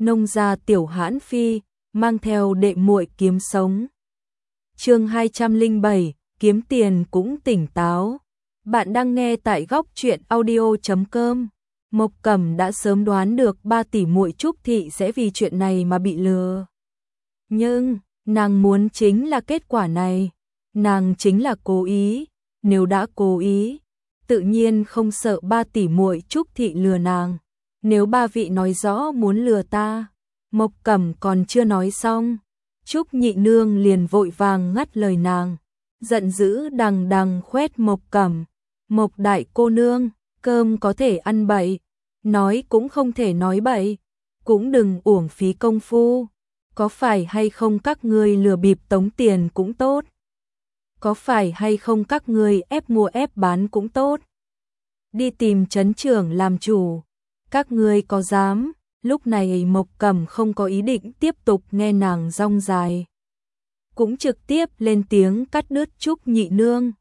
nông gia tiểu hãn phi, mang theo đệ muội kiếm sống. Chương 207, kiếm tiền cũng tỉnh táo. Bạn đang nghe tại góc truyện audio.com. Mộc Cẩm đã sớm đoán được ba tỷ muội Trúc Thị sẽ vì chuyện này mà bị lừa. Nhưng, nàng muốn chính là kết quả này. Nàng chính là cố ý, nếu đã cố ý, tự nhiên không sợ ba tỷ muội Trúc Thị lừa nàng. Nếu ba vị nói rõ muốn lừa ta, Mộc Cẩm còn chưa nói xong, Trúc Nhị Nương liền vội vàng ngắt lời nàng, giận dữ đằng đằng khoét Mộc Cẩm. Mộc đại cô nương, cơm có thể ăn bậy, nói cũng không thể nói bậy, cũng đừng uổng phí công phu. Có phải hay không các ngươi lừa bịp tống tiền cũng tốt, có phải hay không các ngươi ép mua ép bán cũng tốt, đi tìm trấn trưởng làm chủ, các ngươi có dám? Lúc này Mộc Cẩm không có ý định tiếp tục nghe nàng rong dài, cũng trực tiếp lên tiếng cắt đứt Trúc Nhị Nương.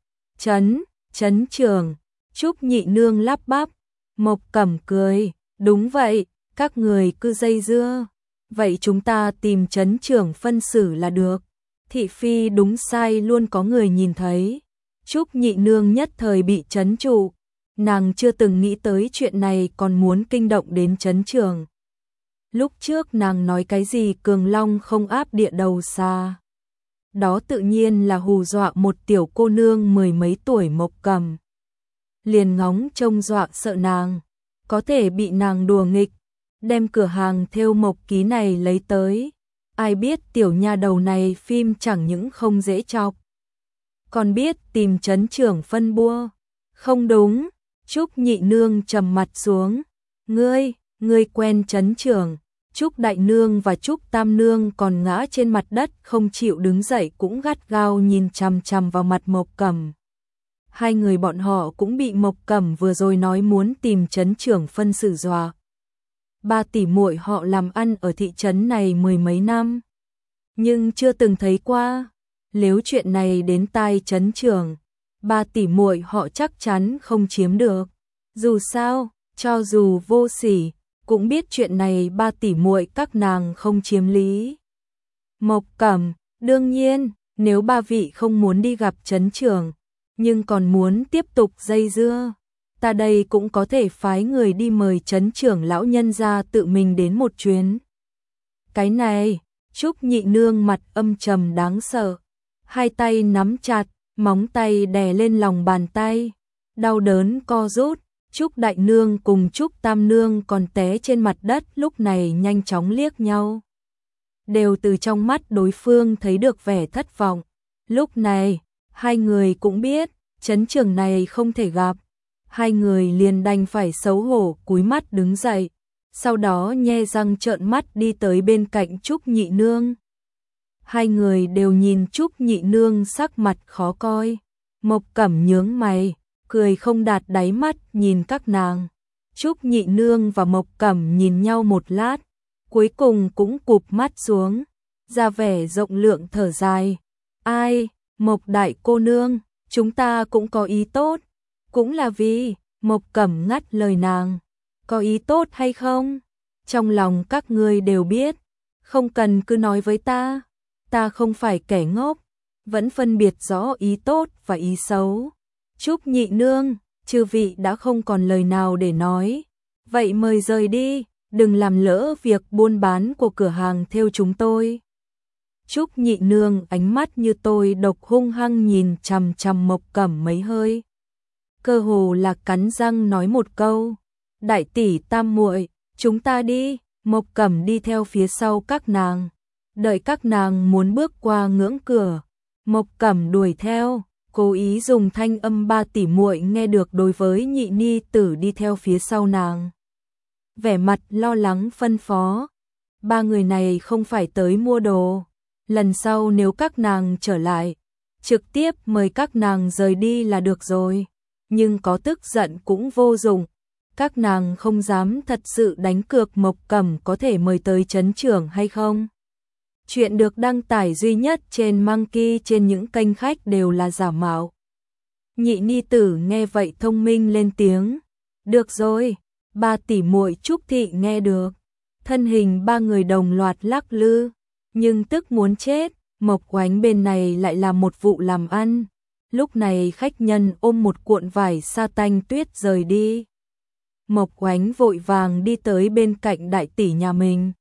Trấn trưởng. Trúc Nhị Nương lắp bắp. Mộc Cẩm cười, đúng vậy, các người cứ dây dưa, vậy chúng ta tìm trấn trưởng phân xử là được. Thị phi đúng sai luôn có người nhìn thấy. Trúc Nhị Nương nhất thời bị trấn trụ, nàng chưa từng nghĩ tới chuyện này còn muốn kinh động đến trấn trưởng. Lúc trước nàng nói cái gì Cường Long không áp địa đầu xa, đó tự nhiên là hù dọa một tiểu cô nương mười mấy tuổi. Mộc Cẩm liền ngóng trông dọa sợ nàng có thể bị nàng đùa nghịch, đem cửa hàng thêu Mộc Ký này lấy tới. Ai biết tiểu nha đầu này phim chẳng những không dễ chọc, còn biết tìm trấn trưởng phân bua. Không đúng. Trúc Nhị Nương trầm mặt xuống. Ngươi quen trấn trưởng? Trúc Đại Nương và Trúc Tam Nương còn ngã trên mặt đất không chịu đứng dậy cũng gắt gao nhìn chằm chằm vào mặt Mộc Cẩm. Hai người bọn họ cũng bị Mộc Cẩm vừa rồi nói muốn tìm trấn trưởng phân xử dọa. Ba tỷ muội họ làm ăn ở thị trấn này mười mấy năm, nhưng chưa từng thấy qua. Nếu chuyện này đến tai trấn trưởng, ba tỷ muội họ chắc chắn không chiếm được. Dù sao, cho dù vô sỉ, cũng biết chuyện này ba tỷ muội các nàng không chiếm lý. Mộc Cẩm, đương nhiên, nếu ba vị không muốn đi gặp trấn trưởng, nhưng còn muốn tiếp tục dây dưa, ta đây cũng có thể phái người đi mời trấn trưởng lão nhân ra tự mình đến một chuyến. Cái này, Trúc Nhị Nương mặt âm trầm đáng sợ, hai tay nắm chặt, móng tay đè lên lòng bàn tay, đau đớn co rút. Trúc Đại Nương cùng Trúc Tam Nương còn té trên mặt đất lúc này nhanh chóng liếc nhau, đều từ trong mắt đối phương thấy được vẻ thất vọng. Lúc này, hai người cũng biết trấn trưởng này không thể gặp, hai người liền đành phải xấu hổ cúi mắt đứng dậy, sau đó nhe răng trợn mắt đi tới bên cạnh Trúc Nhị Nương. Hai người đều nhìn Trúc Nhị Nương sắc mặt khó coi. Mộc Cẩm nhướng mày, cười không đạt đáy mắt nhìn các nàng. Trúc Nhị Nương và Mộc Cẩm nhìn nhau một lát, cuối cùng cũng cụp mắt xuống, ra vẻ rộng lượng thở dài. Ai, Mộc đại cô nương, chúng ta cũng có ý tốt, cũng là vì. Mộc Cẩm ngắt lời nàng, có ý tốt hay không, trong lòng các ngươi đều biết, không cần cứ nói với ta không phải kẻ ngốc, vẫn phân biệt rõ ý tốt và ý xấu. Trúc Nhị Nương, chư vị đã không còn lời nào để nói, vậy mời rời đi, đừng làm lỡ việc buôn bán của cửa hàng thêu chúng tôi. Trúc Nhị Nương ánh mắt như tôi độc hung hăng nhìn chằm chằm Mộc Cẩm mấy hơi, cơ hồ là cắn răng nói một câu, đại tỷ tam muội, chúng ta đi. Mộc Cẩm đi theo phía sau các nàng, đợi các nàng muốn bước qua ngưỡng cửa, Mộc Cẩm đuổi theo, cố ý dùng thanh âm ba tỷ muội nghe được đối với nhị ni tử đi theo phía sau nàng. Vẻ mặt lo lắng phân phó, ba người này không phải tới mua đồ, lần sau nếu các nàng trở lại, trực tiếp mời các nàng rời đi là được rồi, nhưng có tức giận cũng vô dụng. Các nàng không dám thật sự đánh cược Mộc Cẩm có thể mời tới trấn trưởng hay không. Chuyện được đăng tải duy nhất trên Monkey, trên những kênh khách đều là giả mạo. Nhị ni tử nghe vậy thông minh lên tiếng, được rồi, ba tỷ muội Trúc Thị nghe được, thân hình ba người đồng loạt lắc lư, nhưng tức muốn chết, Mộc Oánh bên này lại là một vụ làm ăn. Lúc này khách nhân ôm một cuộn vải sa tanh tuyết rời đi. Mộc Oánh vội vàng đi tới bên cạnh đại tỷ nhà mình.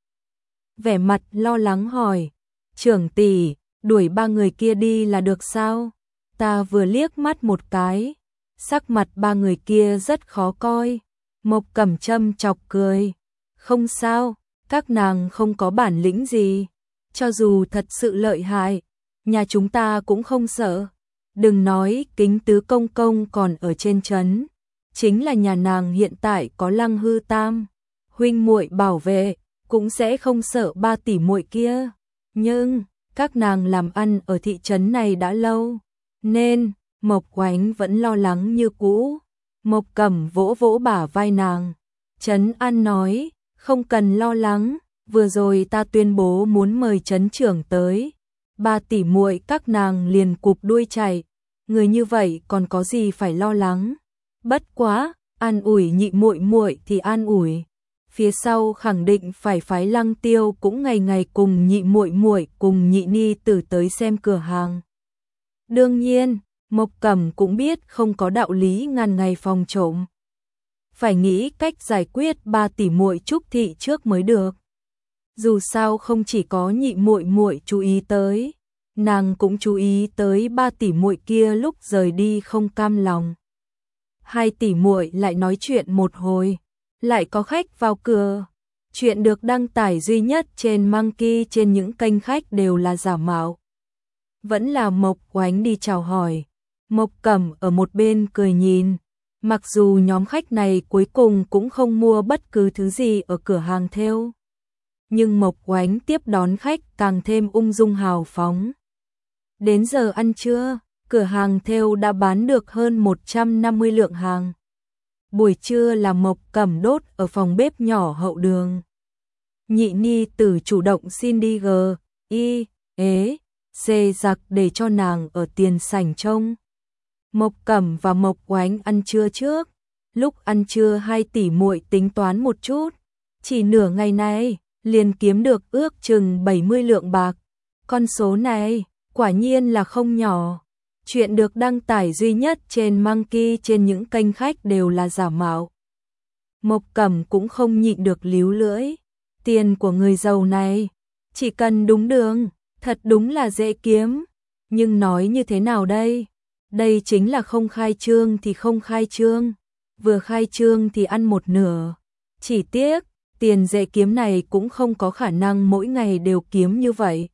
Vẻ mặt lo lắng hỏi, trưởng tỷ, đuổi ba người kia đi là được sao? Ta vừa liếc mắt một cái, sắc mặt ba người kia rất khó coi. Mộc Cẩm châm chọc cười, không sao, các nàng không có bản lĩnh gì. Cho dù thật sự lợi hại, nhà chúng ta cũng không sợ. Đừng nói Kính tứ công công còn ở trên trấn, chính là nhà nàng hiện tại có Lăng Hư Tam huynh muội bảo vệ, cũng sẽ không sợ ba tỷ muội kia. Nhưng các nàng làm ăn ở thị trấn này đã lâu, nên Mộc Oánh vẫn lo lắng như cũ. Mộc Cẩm vỗ vỗ bả vai nàng, trấn an nói, không cần lo lắng, vừa rồi ta tuyên bố muốn mời trấn trưởng tới, ba tỷ muội các nàng liền cụp đuôi chạy, người như vậy còn có gì phải lo lắng. Bất quá, an ủi nhị muội muội thì an ủi, phía sau khẳng định phải phái Lăng Tiêu cũng ngày ngày cùng nhị muội muội cùng nhị ni tử tới xem cửa hàng. Đương nhiên, Mộc Cẩm cũng biết không có đạo lý ngàn ngày phòng trộm, phải nghĩ cách giải quyết ba tỷ muội Trúc thị trước mới được. Dù sao không chỉ có nhị muội muội chú ý tới, nàng cũng chú ý tới ba tỷ muội kia lúc rời đi không cam lòng. Hai tỷ muội lại nói chuyện một hồi, lại có khách vào cửa. Chuyện được đăng tải duy nhất trên Monkey, trên những kênh khách đều là giả mạo. Vẫn là Mộc Oánh đi chào hỏi. Mộc Cẩm ở một bên cười nhìn. Mặc dù nhóm khách này cuối cùng cũng không mua bất cứ thứ gì ở cửa hàng thêu, nhưng Mộc Oánh tiếp đón khách càng thêm ung dung hào phóng. Đến giờ ăn trưa, cửa hàng thêu đã bán được hơn 150 lượng hàng. Buổi trưa là Mộc Cẩm đốt ở phòng bếp nhỏ hậu đường. Nhị ni tử chủ động xin đi C giặc để cho nàng ở tiền sảnh trông. Mộc Cẩm và Mộc Oánh ăn trưa trước. Lúc ăn trưa hai tỷ muội tính toán một chút, chỉ nửa ngày này liền kiếm được ước chừng 70 lượng bạc. Con số này quả nhiên là không nhỏ. Chuyện được đăng tải duy nhất trên Monkey, trên những kênh khách đều là giả mạo. Mộc Cẩm cũng không nhịn được líu lưỡi. Tiền của người giàu này, chỉ cần đúng đường, thật đúng là dễ kiếm. Nhưng nói như thế nào đây? Đây chính là không khai trương thì không khai trương. Vừa khai trương thì ăn một nửa. Chỉ tiếc, tiền dễ kiếm này cũng không có khả năng mỗi ngày đều kiếm như vậy.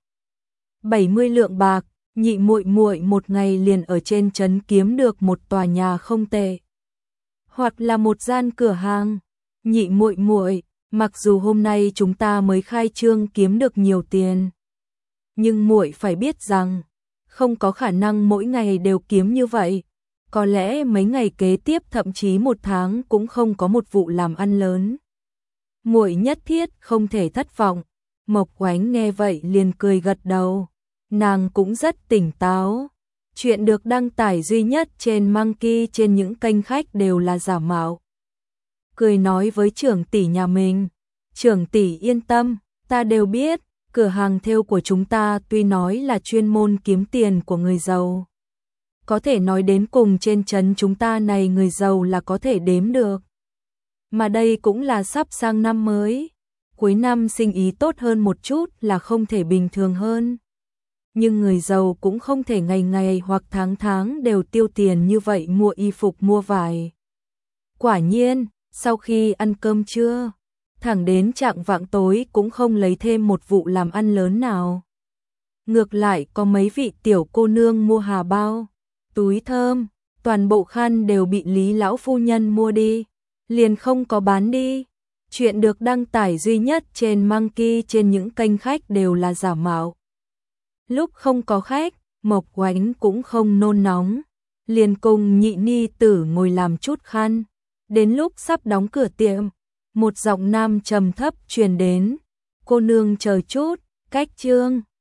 70 lượng bạc, nhị muội muội một ngày liền ở trên trấn kiếm được một tòa nhà không tệ, hoặc là một gian cửa hàng. Nhị muội muội, mặc dù hôm nay chúng ta mới khai trương kiếm được nhiều tiền, nhưng muội phải biết rằng không có khả năng mỗi ngày đều kiếm như vậy. Có lẽ mấy ngày kế tiếp, thậm chí một tháng cũng không có một vụ làm ăn lớn. Muội nhất thiết không thể thất vọng. Mộc Oánh nghe vậy liền cười gật đầu. Nàng cũng rất tỉnh táo. Chuyện được đăng tải duy nhất trên Monkey, trên những kênh khách đều là giả mạo. Cười nói với trưởng tỷ nhà mình, trưởng tỷ yên tâm, ta đều biết, cửa hàng thêu của chúng ta tuy nói là chuyên môn kiếm tiền của người giàu, có thể nói đến cùng trên trấn chúng ta này người giàu là có thể đếm được. Mà đây cũng là sắp sang năm mới, cuối năm sinh ý tốt hơn một chút là không thể bình thường hơn. Nhưng người giàu cũng không thể ngày ngày hoặc tháng tháng đều tiêu tiền như vậy mua y phục mua vải. Quả nhiên, sau khi ăn cơm trưa, thẳng đến chạng vạng tối cũng không lấy thêm một vụ làm ăn lớn nào. Ngược lại có mấy vị tiểu cô nương mua hà bao, túi thơm, toàn bộ khăn đều bị Lý lão phu nhân mua đi, liền không có bán đi. Chuyện được đăng tải duy nhất trên Monkey, trên những kênh khách đều là giả mạo. Lúc không có khách, Mộc Oánh cũng không nôn nóng, liền cùng nhị ni tử ngồi làm chút khăn. Đến lúc sắp đóng cửa tiệm, một giọng nam trầm thấp truyền đến, cô nương chờ chút, cách trương.